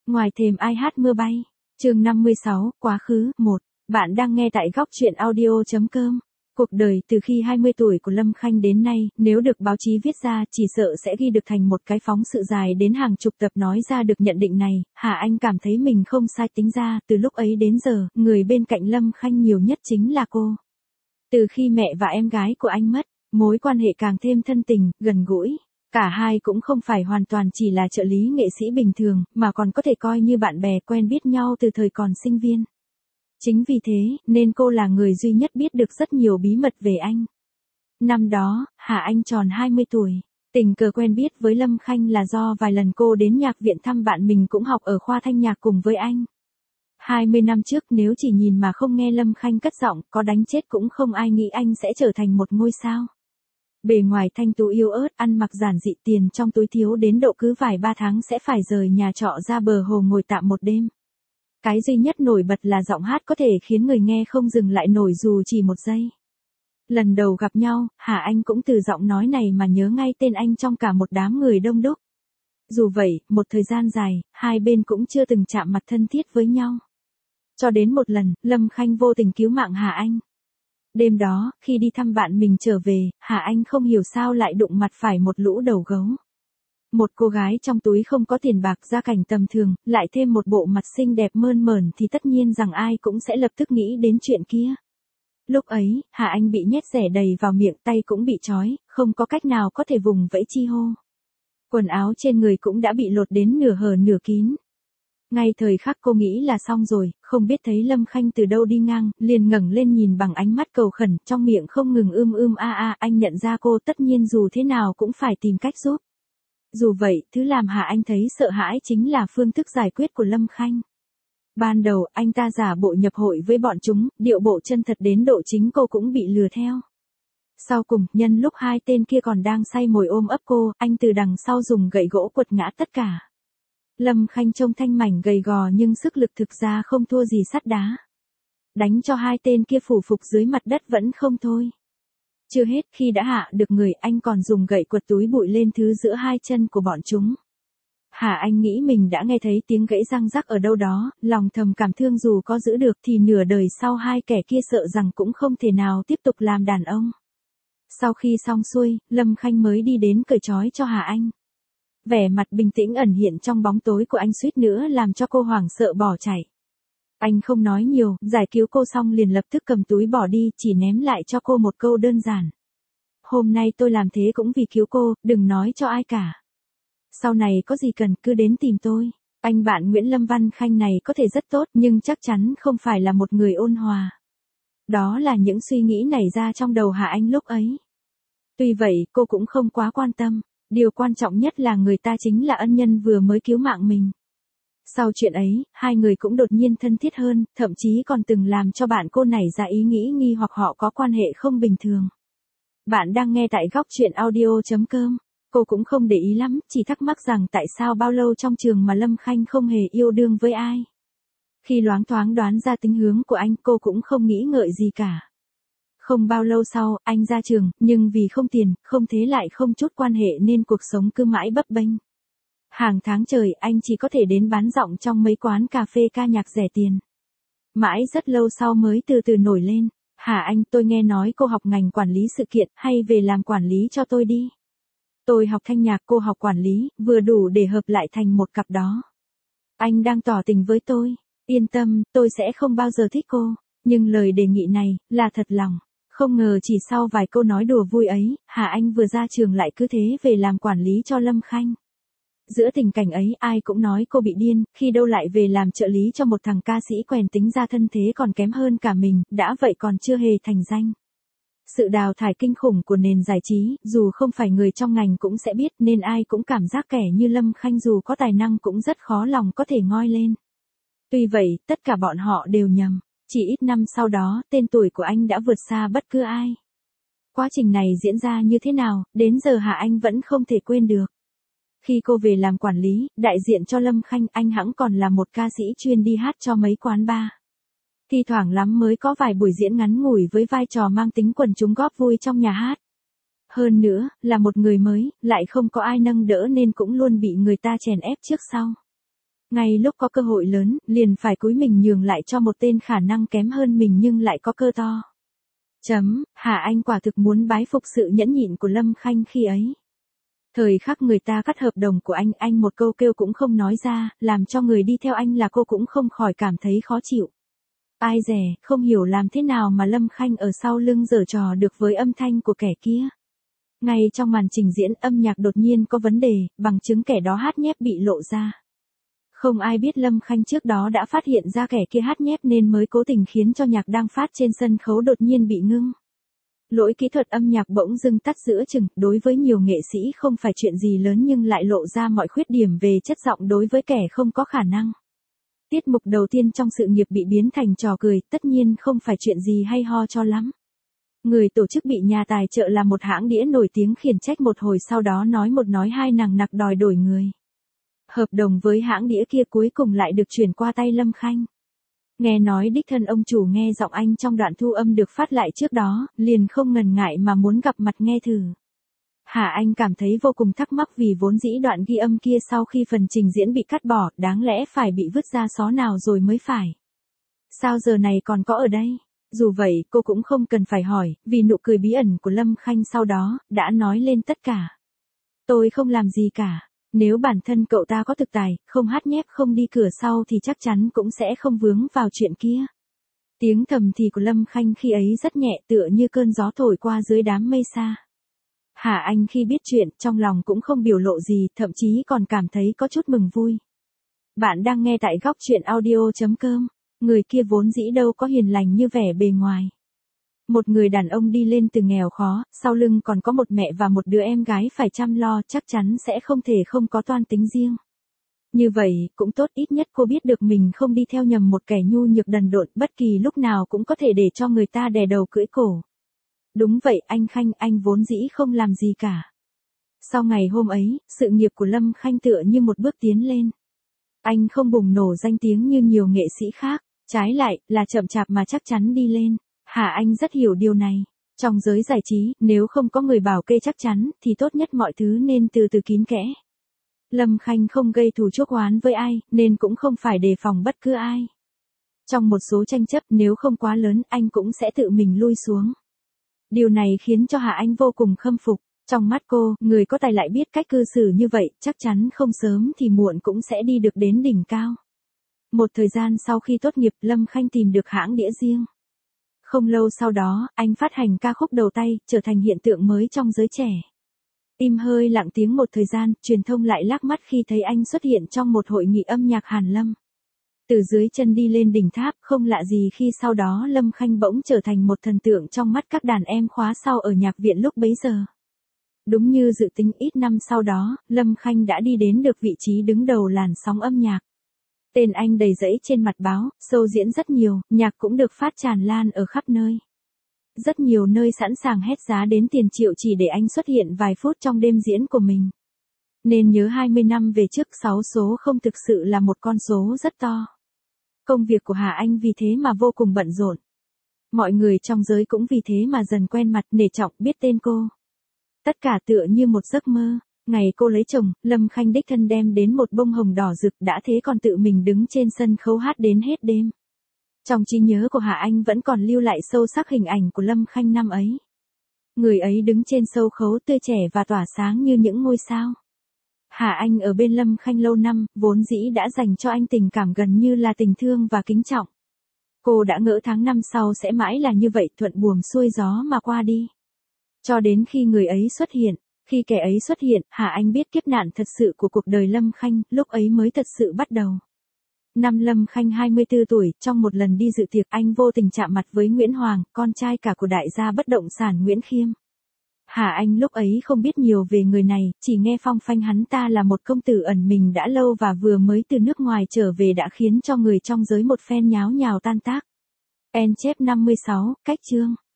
Ngoài thềm ai hát mưa bay. Chương 56, quá khứ, 1. Bạn đang nghe tại góc truyện audio.com. Cuộc đời từ khi 20 tuổi của Lâm Khanh đến nay, nếu được báo chí viết ra, chỉ sợ sẽ ghi được thành một cái phóng sự dài đến hàng chục tập. Nói ra được nhận định này, Hà Anh cảm thấy mình không sai. Tính ra, từ lúc ấy đến giờ, người bên cạnh Lâm Khanh nhiều nhất chính là cô. Từ khi mẹ và em gái của anh mất, mối quan hệ càng thêm thân tình, gần gũi. Cả hai cũng không phải hoàn toàn chỉ là trợ lý nghệ sĩ bình thường, mà còn có thể coi như bạn bè quen biết nhau từ thời còn sinh viên. Chính vì thế, nên cô là người duy nhất biết được rất nhiều bí mật về anh. Năm đó, Hà Anh tròn 20 tuổi. Tình cờ quen biết với Lâm Khanh là do vài lần cô đến nhạc viện thăm bạn mình cũng học ở khoa thanh nhạc cùng với anh. 20 năm trước nếu chỉ nhìn mà không nghe Lâm Khanh cất giọng, có đánh chết cũng không ai nghĩ anh sẽ trở thành một ngôi sao. Bề ngoài thanh tú yếu ớt, ăn mặc giản dị, tiền trong túi thiếu đến độ cứ vài 3 tháng sẽ phải rời nhà trọ ra bờ hồ ngồi tạm một đêm. Cái duy nhất nổi bật là giọng hát có thể khiến người nghe không dừng lại nổi dù chỉ một giây. Lần đầu gặp nhau, Hà Anh cũng từ giọng nói này mà nhớ ngay tên anh trong cả một đám người đông đúc. Dù vậy, một thời gian dài, hai bên cũng chưa từng chạm mặt thân thiết với nhau. Cho đến một lần, Lâm Khanh vô tình cứu mạng Hà Anh. Đêm đó, khi đi thăm bạn mình trở về, Hà Anh không hiểu sao lại đụng mặt phải một lũ đầu gấu. Một cô gái trong túi không có tiền bạc, gia cảnh tầm thường, lại thêm một bộ mặt xinh đẹp mơn mởn thì tất nhiên rằng ai cũng sẽ lập tức nghĩ đến chuyện kia. Lúc ấy, Hà Anh bị nhét rẻ đầy vào miệng, tay cũng bị trói, không có cách nào có thể vùng vẫy chi hô. Quần áo trên người cũng đã bị lột đến nửa hở nửa kín. Ngay thời khắc cô nghĩ là xong rồi, không biết thấy Lâm Khanh từ đâu đi ngang, liền ngẩng lên nhìn bằng ánh mắt cầu khẩn, trong miệng không ngừng anh nhận ra cô, tất nhiên dù thế nào cũng phải tìm cách giúp. Dù vậy, thứ làm Hà Anh thấy sợ hãi chính là phương thức giải quyết của Lâm Khanh. Ban đầu, anh ta giả bộ nhập hội với bọn chúng, điệu bộ chân thật đến độ chính cô cũng bị lừa theo. Sau cùng, nhân lúc hai tên kia còn đang say mồi ôm ấp cô, anh từ đằng sau dùng gậy gỗ quật ngã tất cả. Lâm Khanh trông thanh mảnh gầy gò nhưng sức lực thực ra không thua gì sắt đá. Đánh cho hai tên kia phủ phục dưới mặt đất vẫn không thôi. Chưa hết, khi đã hạ được người, anh còn dùng gậy quật túi bụi lên thứ giữa hai chân của bọn chúng. Hà Anh nghĩ mình đã nghe thấy tiếng gãy răng rắc ở đâu đó, lòng thầm cảm thương dù có giữ được thì nửa đời sau hai kẻ kia sợ rằng cũng không thể nào tiếp tục làm đàn ông. Sau khi xong xuôi, Lâm Khanh mới đi đến cởi trói cho Hà Anh. Vẻ mặt bình tĩnh ẩn hiện trong bóng tối của anh suýt nữa làm cho cô hoảng sợ bỏ chạy. Anh không nói nhiều, giải cứu cô xong liền lập tức cầm túi bỏ đi, chỉ ném lại cho cô một câu đơn giản. Hôm nay tôi làm thế cũng vì cứu cô, đừng nói cho ai cả. Sau này có gì cần cứ đến tìm tôi. Anh bạn Nguyễn Lâm Văn Khanh này có thể rất tốt nhưng chắc chắn không phải là một người ôn hòa. Đó là những suy nghĩ nảy ra trong đầu Hà Anh lúc ấy. Tuy vậy, cô cũng không quá quan tâm. Điều quan trọng nhất là người ta chính là ân nhân vừa mới cứu mạng mình. Sau chuyện ấy, hai người cũng đột nhiên thân thiết hơn, thậm chí còn từng làm cho bạn cô nảy ra ý nghĩ nghi hoặc họ có quan hệ không bình thường. Bạn đang nghe tại góc truyện audio.com. Cô cũng không để ý lắm, chỉ thắc mắc rằng tại sao bao lâu trong trường mà Lâm Khanh không hề yêu đương với ai. Khi loáng thoáng đoán ra tính hướng của anh, cô cũng không nghĩ ngợi gì cả. Không bao lâu sau, anh ra trường, nhưng vì không tiền, không thế lại không chút quan hệ nên cuộc sống cứ mãi bấp bênh. Hàng tháng trời, anh chỉ có thể đến bán giọng trong mấy quán cà phê ca nhạc rẻ tiền. Mãi rất lâu sau mới từ từ nổi lên. Hà Anh, tôi nghe nói cô học ngành quản lý sự kiện, hay về làm quản lý cho tôi đi. Tôi học thanh nhạc, cô học quản lý, vừa đủ để hợp lại thành một cặp đó. Anh đang tỏ tình với tôi. Yên tâm, tôi sẽ không bao giờ thích cô. Nhưng lời đề nghị này, là thật lòng. Không ngờ chỉ sau vài câu nói đùa vui ấy, Hà Anh vừa ra trường lại cứ thế về làm quản lý cho Lâm Khanh. Giữa tình cảnh ấy ai cũng nói cô bị điên, khi đâu lại về làm trợ lý cho một thằng ca sĩ quèn tính ra thân thế còn kém hơn cả mình, đã vậy còn chưa hề thành danh. Sự đào thải kinh khủng của nền giải trí, dù không phải người trong ngành cũng sẽ biết nên ai cũng cảm giác kẻ như Lâm Khanh dù có tài năng cũng rất khó lòng có thể ngoi lên. Tuy vậy, tất cả bọn họ đều nhầm. Chỉ ít năm sau đó, tên tuổi của anh đã vượt xa bất cứ ai. Quá trình này diễn ra như thế nào, đến giờ Hà Anh vẫn không thể quên được. Khi cô về làm quản lý, đại diện cho Lâm Khanh, anh hẵng còn là một ca sĩ chuyên đi hát cho mấy quán bar. Thi thoảng lắm mới có vài buổi diễn ngắn ngủi với vai trò mang tính quần chúng góp vui trong nhà hát. Hơn nữa, là một người mới, lại không có ai nâng đỡ nên cũng luôn bị người ta chèn ép trước sau. Ngay lúc có cơ hội lớn, liền phải cúi mình nhường lại cho một tên khả năng kém hơn mình nhưng lại có cơ to. Hà Anh quả thực muốn bái phục sự nhẫn nhịn của Lâm Khanh khi ấy. Thời khắc người ta cắt hợp đồng của anh một câu kêu cũng không nói ra, làm cho người đi theo anh là cô cũng không khỏi cảm thấy khó chịu. Ai dè, không hiểu làm thế nào mà Lâm Khanh ở sau lưng giở trò được với âm thanh của kẻ kia. Ngay trong màn trình diễn âm nhạc đột nhiên có vấn đề, bằng chứng kẻ đó hát nhép bị lộ ra. Không ai biết Lâm Khanh trước đó đã phát hiện ra kẻ kia hát nhép nên mới cố tình khiến cho nhạc đang phát trên sân khấu đột nhiên bị ngưng. Lỗi kỹ thuật âm nhạc bỗng dưng tắt giữa chừng, đối với nhiều nghệ sĩ không phải chuyện gì lớn nhưng lại lộ ra mọi khuyết điểm về chất giọng đối với kẻ không có khả năng. Tiết mục đầu tiên trong sự nghiệp bị biến thành trò cười, tất nhiên không phải chuyện gì hay ho cho lắm. Người tổ chức bị nhà tài trợ là một hãng đĩa nổi tiếng khiển trách một hồi, sau đó nói một nói hai nằng nặc đòi đổi người. Hợp đồng với hãng đĩa kia cuối cùng lại được chuyển qua tay Lâm Khanh. Nghe nói đích thân ông chủ nghe giọng anh trong đoạn thu âm được phát lại trước đó, liền không ngần ngại mà muốn gặp mặt nghe thử. Hà Anh cảm thấy vô cùng thắc mắc vì vốn dĩ đoạn ghi âm kia sau khi phần trình diễn bị cắt bỏ, đáng lẽ phải bị vứt ra xó nào rồi mới phải. Sao giờ này còn có ở đây? Dù vậy, cô cũng không cần phải hỏi, vì nụ cười bí ẩn của Lâm Khanh sau đó, đã nói lên tất cả. Tôi không làm gì cả. Nếu bản thân cậu ta có thực tài, không hát nhép không đi cửa sau thì chắc chắn cũng sẽ không vướng vào chuyện kia. Tiếng thầm thì của Lâm Khanh khi ấy rất nhẹ tựa như cơn gió thổi qua dưới đám mây xa. Hà Anh khi biết chuyện trong lòng cũng không biểu lộ gì, thậm chí còn cảm thấy có chút mừng vui. Bạn đang nghe tại góc truyện audio.com. Người kia vốn dĩ đâu có hiền lành như vẻ bề ngoài. Một người đàn ông đi lên từ nghèo khó, sau lưng còn có một mẹ và một đứa em gái phải chăm lo, chắc chắn sẽ không thể không có toan tính riêng. Như vậy, cũng tốt, ít nhất cô biết được mình không đi theo nhầm một kẻ nhu nhược đần độn, bất kỳ lúc nào cũng có thể để cho người ta đè đầu cưỡi cổ. Đúng vậy, anh Khanh, anh vốn dĩ không làm gì cả. Sau ngày hôm ấy, sự nghiệp của Lâm Khanh tựa như một bước tiến lên. Anh không bùng nổ danh tiếng như nhiều nghệ sĩ khác, trái lại, là chậm chạp mà chắc chắn đi lên. Hà Anh rất hiểu điều này. Trong giới giải trí, nếu không có người bảo kê chắc chắn, thì tốt nhất mọi thứ nên từ từ kín kẽ. Lâm Khanh không gây thù chuốc oán với ai, nên cũng không phải đề phòng bất cứ ai. Trong một số tranh chấp nếu không quá lớn, anh cũng sẽ tự mình lui xuống. Điều này khiến cho Hà Anh vô cùng khâm phục. Trong mắt cô, người có tài lại biết cách cư xử như vậy, chắc chắn không sớm thì muộn cũng sẽ đi được đến đỉnh cao. Một thời gian sau khi tốt nghiệp, Lâm Khanh tìm được hãng đĩa riêng. Không lâu sau đó, anh phát hành ca khúc đầu tay, trở thành hiện tượng mới trong giới trẻ. Im hơi lặng tiếng một thời gian, truyền thông lại lác mắt khi thấy anh xuất hiện trong một hội nghị âm nhạc hàn lâm. Từ dưới chân đi lên đỉnh tháp, không lạ gì khi sau đó Lâm Khanh bỗng trở thành một thần tượng trong mắt các đàn em khóa sau ở nhạc viện lúc bấy giờ. Đúng như dự tính, ít năm sau đó, Lâm Khanh đã đi đến được vị trí đứng đầu làn sóng âm nhạc. Tên anh đầy rẫy trên mặt báo, show diễn rất nhiều, nhạc cũng được phát tràn lan ở khắp nơi. Rất nhiều nơi sẵn sàng hét giá đến tiền triệu chỉ để anh xuất hiện vài phút trong đêm diễn của mình. Nên nhớ 20 năm về trước 6 số không thực sự là một con số rất to. Công việc của Hà Anh vì thế mà vô cùng bận rộn. Mọi người trong giới cũng vì thế mà dần quen mặt, nể trọng, biết tên cô. Tất cả tựa như một giấc mơ. Ngày cô lấy chồng, Lâm Khanh đích thân đem đến một bông hồng đỏ rực, đã thế còn tự mình đứng trên sân khấu hát đến hết đêm. Trong trí nhớ của Hà Anh vẫn còn lưu lại sâu sắc hình ảnh của Lâm Khanh năm ấy. Người ấy đứng trên sân khấu tươi trẻ và tỏa sáng như những ngôi sao. Hà Anh ở bên Lâm Khanh lâu năm, vốn dĩ đã dành cho anh tình cảm gần như là tình thương và kính trọng. Cô đã ngỡ tháng năm sau sẽ mãi là như vậy, thuận buồm xuôi gió mà qua đi. Cho đến khi người ấy xuất hiện. Khi kẻ ấy xuất hiện, Hà Anh biết kiếp nạn thật sự của cuộc đời Lâm Khanh, lúc ấy mới thật sự bắt đầu. Năm Lâm Khanh 24 tuổi, trong một lần đi dự tiệc, anh vô tình chạm mặt với Nguyễn Hoàng, con trai cả của đại gia bất động sản Nguyễn Khiêm. Hà Anh lúc ấy không biết nhiều về người này, chỉ nghe phong phanh hắn ta là một công tử ẩn mình đã lâu và vừa mới từ nước ngoài trở về đã khiến cho người trong giới một phen nháo nhào tan tác. En chép 56, cách chương.